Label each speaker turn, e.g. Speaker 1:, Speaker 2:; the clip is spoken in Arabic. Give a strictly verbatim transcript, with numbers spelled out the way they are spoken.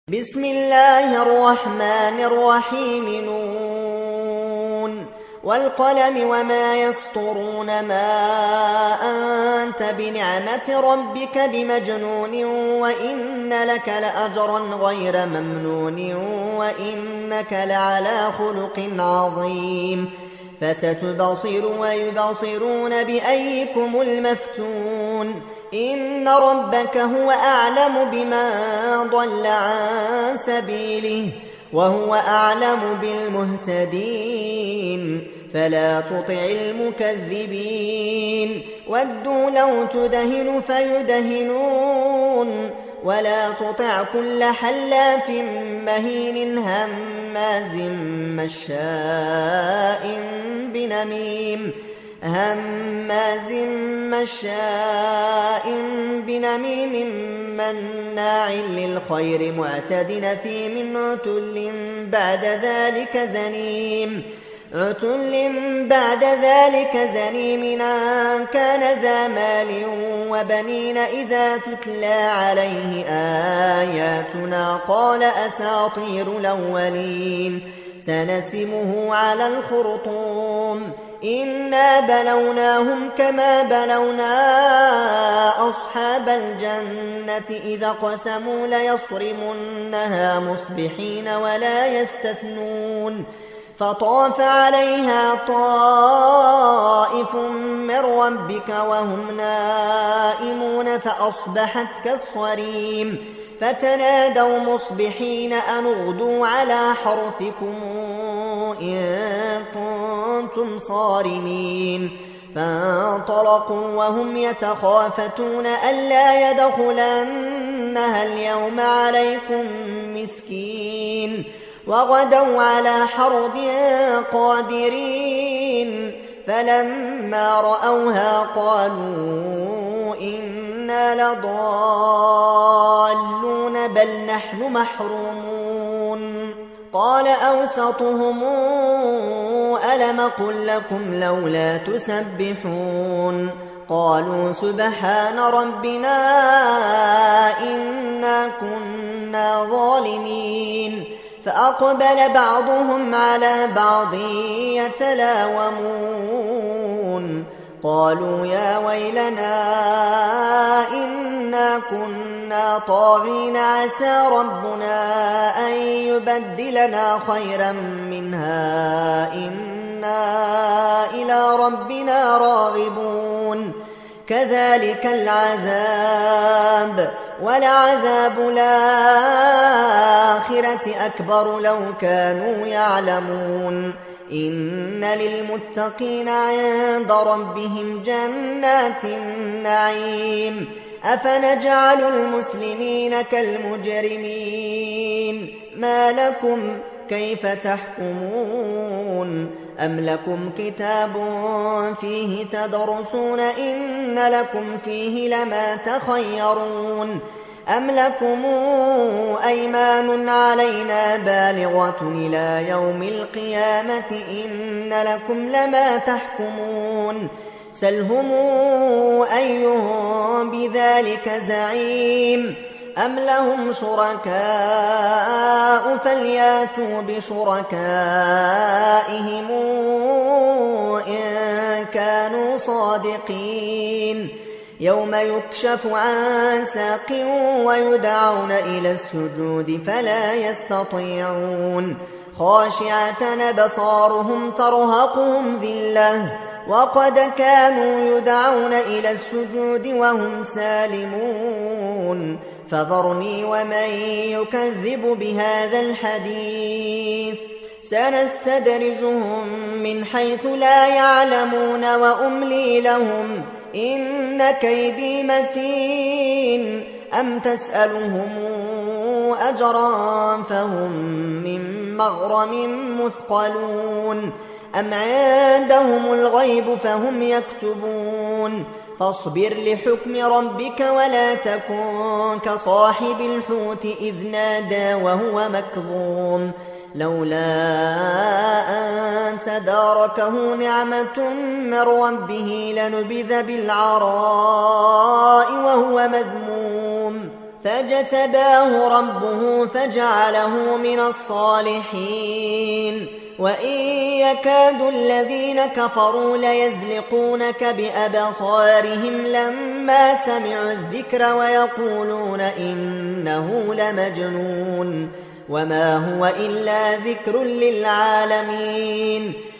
Speaker 1: بسم الله الرحمن الرحيم نون والقلم وما يسطرون ما أنت بنعمة ربك بمجنون وإن لك لأجرا غير ممنون وإنك لعلى خلق عظيم فستبصر ويبصرون بأيكم المفتون إن ربك هو أعلم بمن ضل عن سبيله وهو أعلم بالمهتدين فلا تطع المكذبين ودوا لو تدهن فيدهنون ولا تطع كل حلاف مهين هماز مشاء بنميم هماز مشاء بنميم مناع للخير معتد أثيم عتل بعد ذلك زنيم عتل بعد ذلك زنيم أن كان ذا مال وبنين إذا تتلى عليه آياتنا قال أساطير الأولين سنسمه على الخرطوم إنا بلوناهم كما بلونا أصحاب الجنة إذا قسموا ليصرمنها مصبحين ولا يستثنون فطاف عليها طائف من ربك وهم نائمون فأصبحت كالصريم فتنادوا مصبحين أن اغدوا على حرثكم إن كنتم صارمين فانطلقوا وهم يتخافتون ألا يدخلنها اليوم عليكم مسكين وغدوا على حرد قادرين فلما رأوها قالوا إنا لضالون بل نحن محرومون قال أوسطهم ألم قل لكم لولا تسبحون قالوا سبحان ربنا إنا كنا ظالمين فأقبل بعضهم على بعض يتلاومون قالوا يا ويلنا إنا كنا طاغين عسى ربنا أن يبدلنا خيرا منها إنا إلى ربنا راغبون كذلك العذاب ولعذاب الآخرة أكبر لو كانوا يعلمون إن للمتقين عند ربهم جنات النعيم أفنجعل المسلمين كالمجرمين ما لكم كيف تحكمون أم لكم كتاب فيه تدرسون إن لكم فيه لما تخيرون أم لكم أيمان علينا بالغة إلى يوم القيامة إن لكم لما تحكمون سلهم أيهم بذلك زعيم أم لهم شركاء فلياتوا بشركائهم إن كانوا صادقين يوم يكشف عن ساق ويدعون إلى السجود فلا يستطيعون خاشعة أبصارهم ترهقهم ذلة وقد كانوا يدعون إلى السجود وهم سالمون فذرني ومن يكذب بهذا الحديث سنستدرجهم من حيث لا يعلمون وأملي لهم إن كيدي متين أم تسألهم أجرا فهم من مغرم مثقلون أم عندهم الغيب فهم يكتبون فاصبر لحكم ربك ولا تكن كصاحب الحوت إذ نادى وهو مكظوم لولا أن تداركه نعمة من ربه لنبذ بالعراء وهو مذموم فاجتباه ربه فجعله من الصالحين وإن يكاد الذين كفروا ليزلقونك بأبصارهم لما سمعوا الذكر ويقولون إنه لمجنون وما هو إلا ذكر للعالمين